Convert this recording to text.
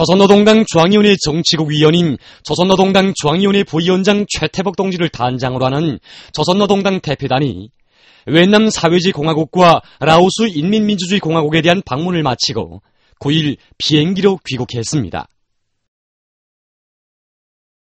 조선노동당 중앙위원회 정치국 위원인 조선노동당 중앙위원회 부위원장 최태복 동지를 단장으로 하는 조선노동당 대표단이 웨트남 사회주의공화국과 라오스 인민민주주의공화국에 대한 방문을 마치고 9일 비행기로 귀국했습니다.